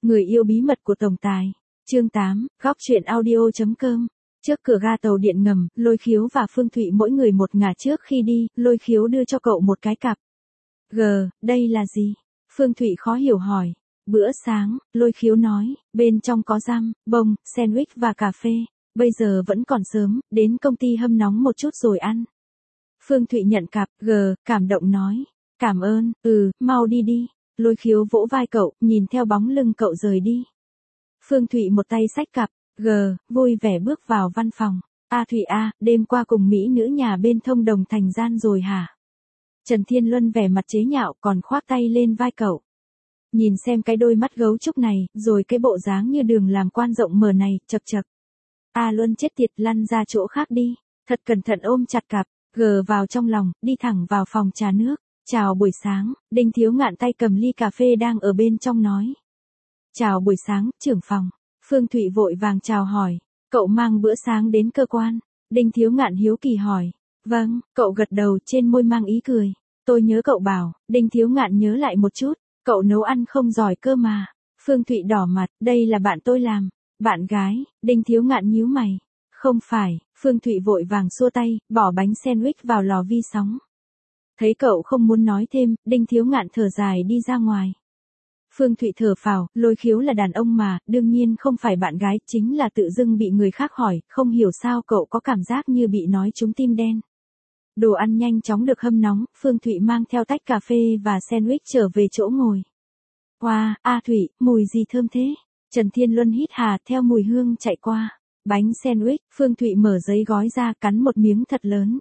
Người yêu bí mật của tổng tài. Chương 8, góc truyện audio.com. Trước cửa ga tàu điện ngầm, Lôi Khiếu và Phương Thụy mỗi người một ngả trước khi đi, Lôi Khiếu đưa cho cậu một cái cặp. Đây là gì? Phương Thụy khó hiểu hỏi. Bữa sáng, Lôi Khiếu nói, bên trong có răm, bông, sandwich và cà phê. Bây giờ vẫn còn sớm, đến công ty hâm nóng một chút rồi ăn. Phương Thụy nhận cặp, cảm động nói. Cảm ơn, mau đi đi. Lôi Khiếu vỗ vai cậu, nhìn theo bóng lưng cậu rời đi. Phương Thụy một tay xách cặp, vui vẻ bước vào văn phòng. Thụy đêm qua cùng mỹ nữ nhà bên thông đồng thành gian rồi hả? Trần Thiên Luân vẻ mặt chế nhạo còn khoác tay lên vai cậu. Nhìn xem cái đôi mắt gấu trúc này, rồi cái bộ dáng như đường làm quan rộng mở này, chật chật. Luân chết tiệt, lăn ra chỗ khác đi. Thật cẩn thận ôm chặt cặp, vào trong lòng, đi thẳng vào phòng trà nước. Chào buổi sáng, Đinh Thiếu Ngạn tay cầm ly cà phê đang ở bên trong nói. Chào buổi sáng, trưởng phòng. Phương Thụy vội vàng chào hỏi. Cậu mang bữa sáng đến cơ quan. Đinh Thiếu Ngạn hiếu kỳ hỏi. Vâng, cậu gật đầu trên môi mang ý cười. Tôi nhớ cậu bảo, Đinh Thiếu Ngạn nhớ lại một chút. Cậu nấu ăn không giỏi cơ mà. Phương Thụy đỏ mặt, đây là bạn tôi làm. Bạn gái, Đinh Thiếu Ngạn nhíu mày. Không phải, Phương Thụy vội vàng xua tay, bỏ bánh sandwich vào lò vi sóng. Thấy cậu không muốn nói thêm, Đinh Thiếu Ngạn thở dài đi ra ngoài. Phương Thụy thở phào, Lôi Khiếu là đàn ông mà, đương nhiên không phải bạn gái, chính là tự dưng bị người khác hỏi, không hiểu sao cậu có cảm giác như bị nói trúng tim đen. Đồ ăn nhanh chóng được hâm nóng, Phương Thụy mang theo tách cà phê và sandwich trở về chỗ ngồi. Wow, Thụy, mùi gì thơm thế? Trần Thiên Luân hít hà theo mùi hương chạy qua. Bánh sandwich, Phương Thụy mở giấy gói ra cắn một miếng thật lớn.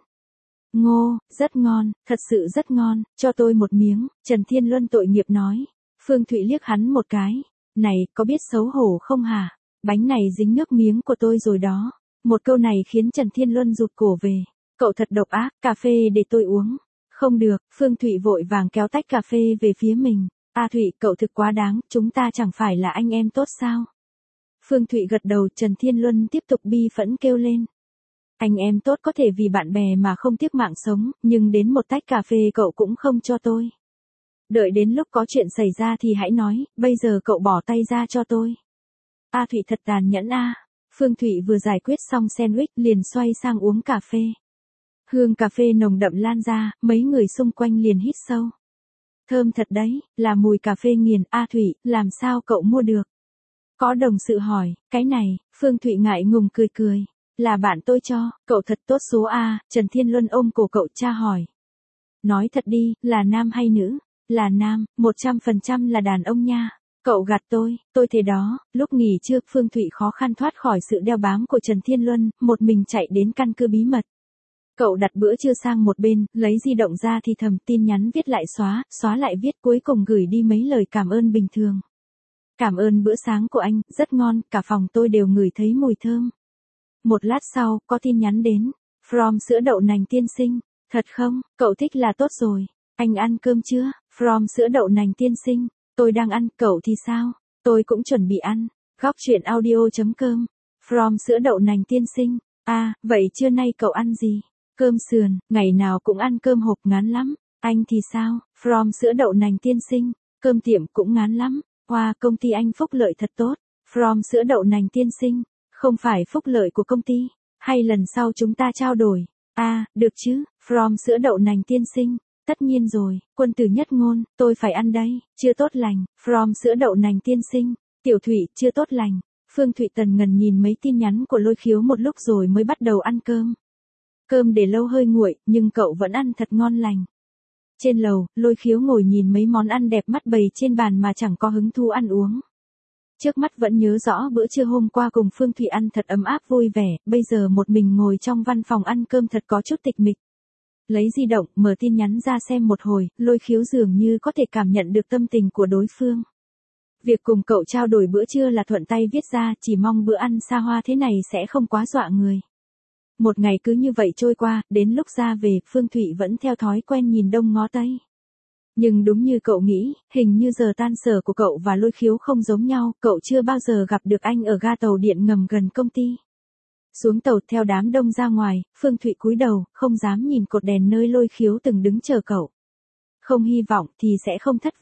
Ngô, rất ngon, thật sự rất ngon, cho tôi một miếng, Trần Thiên Luân tội nghiệp nói. Phương Thụy liếc hắn một cái. Này, có biết xấu hổ không hả? Bánh này dính nước miếng của tôi rồi đó. Một câu này khiến Trần Thiên Luân rụt cổ về. Cậu thật độc ác, cà phê để tôi uống. Không được, Phương Thụy vội vàng kéo tách cà phê về phía mình. Thụy, cậu thực quá đáng, chúng ta chẳng phải là anh em tốt sao? Phương Thụy gật đầu, Trần Thiên Luân tiếp tục bi phẫn kêu lên. Anh em tốt có thể vì bạn bè mà không tiếc mạng sống, nhưng đến một tách cà phê cậu cũng không cho tôi. Đợi đến lúc có chuyện xảy ra thì hãy nói, bây giờ cậu bỏ tay ra cho tôi. Thụy thật tàn nhẫn Phương Thụy vừa giải quyết xong sandwich liền xoay sang uống cà phê. Hương cà phê nồng đậm lan ra, mấy người xung quanh liền hít sâu. Thơm thật đấy, là mùi cà phê nghiền. Thụy, làm sao cậu mua được? Có đồng sự hỏi, cái này, Phương Thụy ngại ngùng cười cười. Là bạn tôi cho, cậu thật tốt số Trần Thiên Luân ôm cổ cậu tra hỏi. Nói thật đi, là nam hay nữ? Là nam, 100% là đàn ông nha. Cậu gạt tôi thế đó. Lúc nghỉ trưa, Phương Thụy khó khăn thoát khỏi sự đeo bám của Trần Thiên Luân, một mình chạy đến căn cứ bí mật. Cậu đặt bữa trưa sang một bên, lấy di động ra thì thầm, tin nhắn viết lại xóa lại viết, cuối cùng gửi đi mấy lời cảm ơn bình thường. Cảm ơn bữa sáng của anh, rất ngon, cả phòng tôi đều ngửi thấy mùi thơm. Một lát sau, có tin nhắn đến. From sữa đậu nành tiên sinh. Thật không, cậu thích là tốt rồi. Anh ăn cơm chưa? From sữa đậu nành tiên sinh. Tôi đang ăn, cậu thì sao? Tôi cũng chuẩn bị ăn. Góc truyện audio.com. From sữa đậu nành tiên sinh. Vậy trưa nay cậu ăn gì? Cơm sườn, ngày nào cũng ăn cơm hộp ngán lắm. Anh thì sao? From sữa đậu nành tiên sinh. Cơm tiệm cũng ngán lắm. Công ty anh phúc lợi thật tốt. From sữa đậu nành tiên sinh. Không phải phúc lợi của công ty, hay lần sau chúng ta trao đổi? Được chứ, From sữa đậu nành tiên sinh. Tất nhiên rồi, quân tử nhất ngôn, tôi phải ăn đây, chưa tốt lành, From sữa đậu nành tiên sinh. Tiểu Thụy, chưa tốt lành. Phương Thụy tần ngần nhìn mấy tin nhắn của Lôi Khiếu một lúc rồi mới bắt đầu ăn cơm. Cơm để lâu hơi nguội, nhưng cậu vẫn ăn thật ngon lành. Trên lầu, Lôi Khiếu ngồi nhìn mấy món ăn đẹp mắt bày trên bàn mà chẳng có hứng thú ăn uống. Trước mắt vẫn nhớ rõ bữa trưa hôm qua cùng Phương Thụy ăn thật ấm áp vui vẻ, bây giờ một mình ngồi trong văn phòng ăn cơm thật có chút tịch mịch. Lấy di động, mở tin nhắn ra xem một hồi, Lôi Khiếu dường như có thể cảm nhận được tâm tình của đối phương. Việc cùng cậu trao đổi bữa trưa là thuận tay viết ra, chỉ mong bữa ăn xa hoa thế này sẽ không quá dọa người. Một ngày cứ như vậy trôi qua, đến lúc ra về, Phương Thụy vẫn theo thói quen nhìn đông ngó tây. Nhưng đúng như cậu nghĩ, hình như giờ tan sở của cậu và Lôi Khiếu không giống nhau, cậu chưa bao giờ gặp được anh ở ga tàu điện ngầm gần công ty. Xuống tàu theo đám đông ra ngoài, Phương Thụy cúi đầu, không dám nhìn cột đèn nơi Lôi Khiếu từng đứng chờ cậu. Không hy vọng thì sẽ không thất vọng.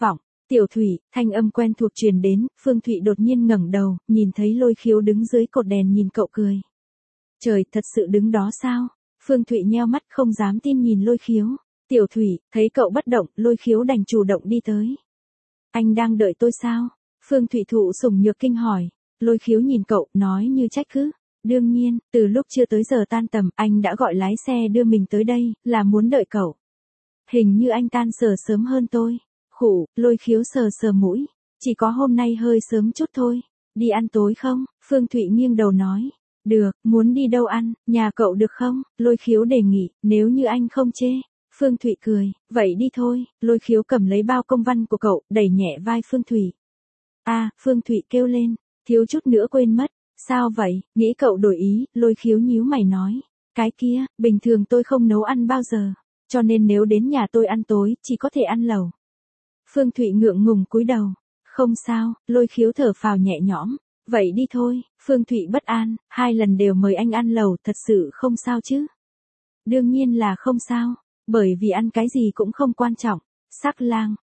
Tiểu Thủy, thanh âm quen thuộc truyền đến, Phương Thụy đột nhiên ngẩng đầu, nhìn thấy Lôi Khiếu đứng dưới cột đèn nhìn cậu cười. Trời, thật sự đứng đó sao? Phương Thụy nheo mắt không dám tin nhìn Lôi Khiếu. Tiểu Thủy, thấy cậu bất động, Lôi Khiếu đành chủ động đi tới. Anh đang đợi tôi sao? Phương Thụy thụ sủng nhược kinh hỏi. Lôi Khiếu nhìn cậu, nói như trách cứ. Đương nhiên, từ lúc chưa tới giờ tan tầm, anh đã gọi lái xe đưa mình tới đây, là muốn đợi cậu. Hình như anh tan sở sớm hơn tôi. Khụ, Lôi Khiếu sờ sờ mũi. Chỉ có hôm nay hơi sớm chút thôi. Đi ăn tối không? Phương Thụy nghiêng đầu nói. Được, muốn đi đâu ăn, nhà cậu được không? Lôi Khiếu đề nghị, nếu như anh không chê. Phương Thụy cười, vậy đi thôi. Lôi Khiếu cầm lấy bao công văn của cậu, đẩy nhẹ vai Phương Thụy. Phương Thụy kêu lên, thiếu chút nữa quên mất. Sao vậy, nghĩ cậu đổi ý, Lôi Khiếu nhíu mày nói. Cái kia, bình thường tôi không nấu ăn bao giờ, cho nên nếu đến nhà tôi ăn tối, chỉ có thể ăn lẩu. Phương Thụy ngượng ngùng cúi đầu. Không sao, Lôi Khiếu thở phào nhẹ nhõm. Vậy đi thôi. Phương Thụy bất an, 2 lần đều mời anh ăn lẩu, thật sự không sao chứ? Đương nhiên là không sao, bởi vì ăn cái gì cũng không quan trọng. Sắc lang,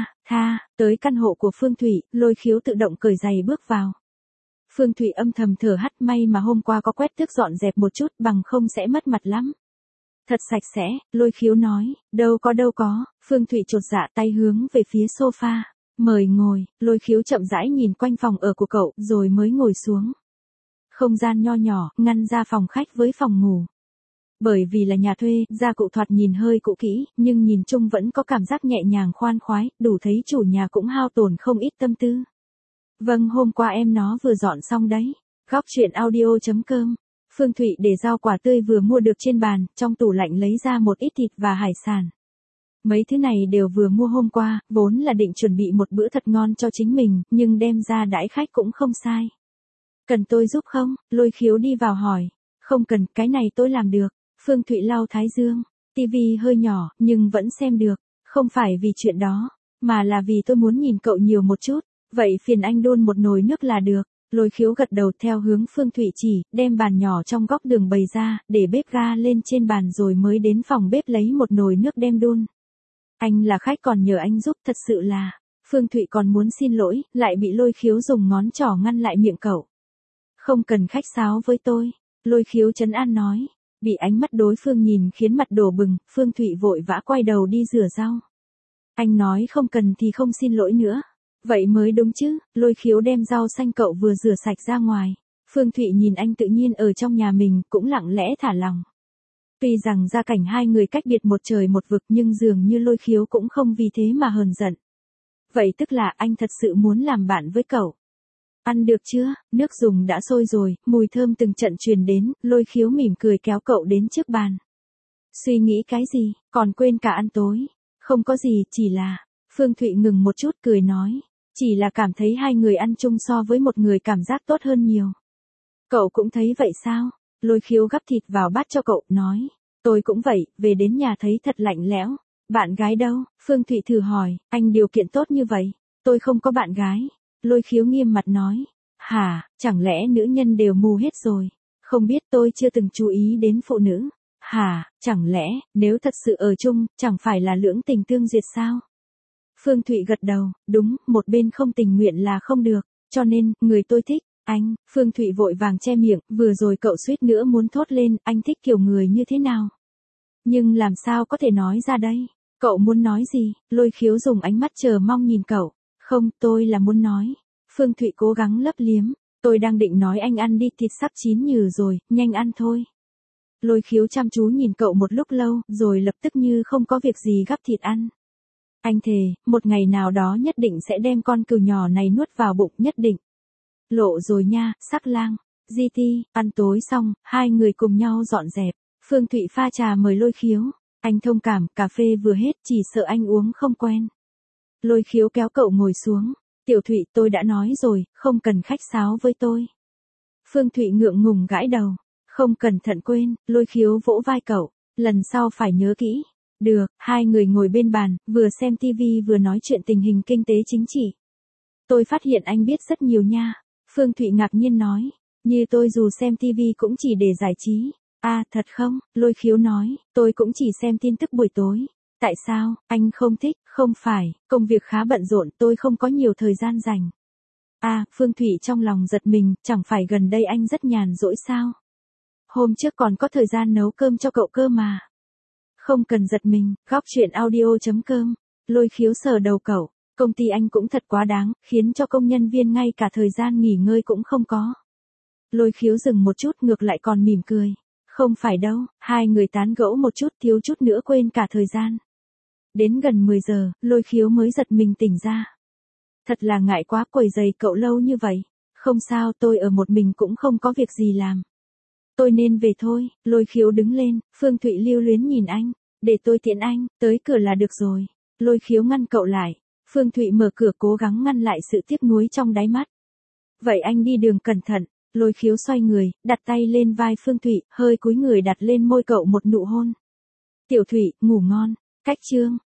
tới căn hộ của Phương Thụy, Lôi Khiếu tự động cởi giày bước vào. Phương Thụy âm thầm thở hắt, may mà hôm qua có quét tước dọn dẹp một chút, bằng không sẽ mất mặt lắm. Thật sạch sẽ, Lôi Khiếu nói. Đâu có. Phương Thụy chột dạ tay hướng về phía sofa. Mời ngồi. Lôi Khiếu chậm rãi nhìn quanh phòng ở của cậu, rồi mới ngồi xuống. Không gian nho nhỏ, ngăn ra phòng khách với phòng ngủ. Bởi vì là nhà thuê, gia cụ thoạt nhìn hơi cũ kỹ, nhưng nhìn chung vẫn có cảm giác nhẹ nhàng khoan khoái, đủ thấy chủ nhà cũng hao tổn không ít tâm tư. Vâng, hôm qua em nó vừa dọn xong đấy. Góc truyện audio.com. Phương Thụy để rau quả tươi vừa mua được trên bàn, trong tủ lạnh lấy ra một ít thịt và hải sản. Mấy thứ này đều vừa mua hôm qua, vốn là định chuẩn bị một bữa thật ngon cho chính mình, nhưng đem ra đãi khách cũng không sai. Cần tôi giúp không? Lôi Khiếu đi vào hỏi. Không cần, cái này tôi làm được. Phương Thụy lau thái dương. Tivi hơi nhỏ, nhưng vẫn xem được. Không phải vì chuyện đó, mà là vì tôi muốn nhìn cậu nhiều một chút. Vậy phiền anh đun một nồi nước là được. Lôi Khiếu gật đầu theo hướng Phương Thụy chỉ, đem bàn nhỏ trong góc đường bày ra, để bếp ga lên trên bàn rồi mới đến phòng bếp lấy một nồi nước đem đun. Anh là khách còn nhờ anh giúp, thật sự là. Phương Thụy còn muốn xin lỗi, lại bị Lôi Khiếu dùng ngón trỏ ngăn lại miệng cậu. Không cần khách sáo với tôi. Lôi Khiếu trấn an nói. Bị ánh mắt đối phương nhìn khiến mặt đổ bừng, Phương Thụy vội vã quay đầu đi rửa rau. Anh nói không cần thì không xin lỗi nữa. Vậy mới đúng chứ. Lôi Khiếu đem rau xanh cậu vừa rửa sạch ra ngoài. Phương Thụy nhìn anh tự nhiên ở trong nhà mình, cũng lặng lẽ thả lòng. Tuy rằng gia cảnh hai người cách biệt một trời một vực, nhưng dường như Lôi Khiếu cũng không vì thế mà hờn giận. Vậy tức là anh thật sự muốn làm bạn với cậu. Ăn được chưa? Nước dùng đã sôi rồi, mùi thơm từng trận truyền đến, Lôi Khiếu mỉm cười kéo cậu đến trước bàn. Suy nghĩ cái gì, còn quên cả ăn tối. Không có gì, chỉ là. Phương Thụy ngừng một chút cười nói. Chỉ là cảm thấy hai người ăn chung so với một người cảm giác tốt hơn nhiều. Cậu cũng thấy vậy sao? Lôi Khiếu gắp thịt vào bát cho cậu, nói. Tôi cũng vậy, về đến nhà thấy thật lạnh lẽo. Bạn gái đâu? Phương Thụy thử hỏi, anh điều kiện tốt như vậy. Tôi không có bạn gái. Lôi Khiếu nghiêm mặt nói. Hả, chẳng lẽ nữ nhân đều mù hết rồi? Không biết, tôi chưa từng chú ý đến phụ nữ. Hả, chẳng lẽ, nếu thật sự ở chung, chẳng phải là lưỡng tình tương duyệt sao? Phương Thụy gật đầu, đúng, một bên không tình nguyện là không được, cho nên, người tôi thích, anh. Phương Thụy vội vàng che miệng, vừa rồi cậu suýt nữa muốn thốt lên, anh thích kiểu người như thế nào? Nhưng làm sao có thể nói ra đây? Cậu muốn nói gì? Lôi Khiếu dùng ánh mắt chờ mong nhìn cậu. Không, tôi là muốn nói. Phương Thụy cố gắng lấp liếm. Tôi đang định nói anh ăn đi, thịt sắp chín nhừ rồi, nhanh ăn thôi. Lôi Khiếu chăm chú nhìn cậu một lúc lâu, rồi lập tức như không có việc gì gắp thịt ăn. Anh thề, một ngày nào đó nhất định sẽ đem con cừu nhỏ này nuốt vào bụng, nhất định. Lộ rồi nha, Sắc lang. GT, ăn tối xong, hai người cùng nhau dọn dẹp. Phương Thụy pha trà mời Lôi Khiếu. Anh thông cảm, cà phê vừa hết, chỉ sợ anh uống không quen. Lôi Khiếu kéo cậu ngồi xuống. Tiểu Thụy, tôi đã nói rồi, không cần khách sáo với tôi. Phương Thụy ngượng ngùng gãi đầu. Không cẩn thận quên. Lôi Khiếu vỗ vai cậu. Lần sau phải nhớ kỹ. Được, hai người ngồi bên bàn, vừa xem tivi vừa nói chuyện tình hình kinh tế chính trị. Tôi phát hiện anh biết rất nhiều nha. Phương Thụy ngạc nhiên nói. Như tôi dù xem tivi cũng chỉ để giải trí. À, thật không? Lôi Khiếu nói. Tôi cũng chỉ xem tin tức buổi tối. Tại sao, anh không thích, không phải, công việc khá bận rộn tôi không có nhiều thời gian dành. À, Phương Thụy trong lòng giật mình, chẳng phải gần đây anh rất nhàn rỗi sao? Hôm trước còn có thời gian nấu cơm cho cậu cơ mà. Không cần giật mình, góc chuyện audio.com. Lôi khiếu sờ đầu cậu, công ty anh cũng thật quá đáng, khiến cho công nhân viên ngay cả thời gian nghỉ ngơi cũng không có. Lôi khiếu dừng một chút ngược lại còn mỉm cười. Không phải đâu, hai người tán gẫu một chút thiếu chút nữa quên cả thời gian. Đến gần 10 giờ, lôi khiếu mới giật mình tỉnh ra. Thật là ngại quá quấy rầy cậu lâu như vậy. Không sao, tôi ở một mình cũng không có việc gì làm. Tôi nên về thôi, lôi khiếu đứng lên, Phương Thụy lưu luyến nhìn anh. Để tôi tiễn anh, tới cửa là được rồi. Lôi khiếu ngăn cậu lại. Phương Thụy mở cửa cố gắng ngăn lại sự tiếc nuối trong đáy mắt. Vậy anh đi đường cẩn thận. Lôi khiếu xoay người, đặt tay lên vai Phương Thụy, hơi cúi người đặt lên môi cậu một nụ hôn. Tiểu Thụy, ngủ ngon. Cách chương.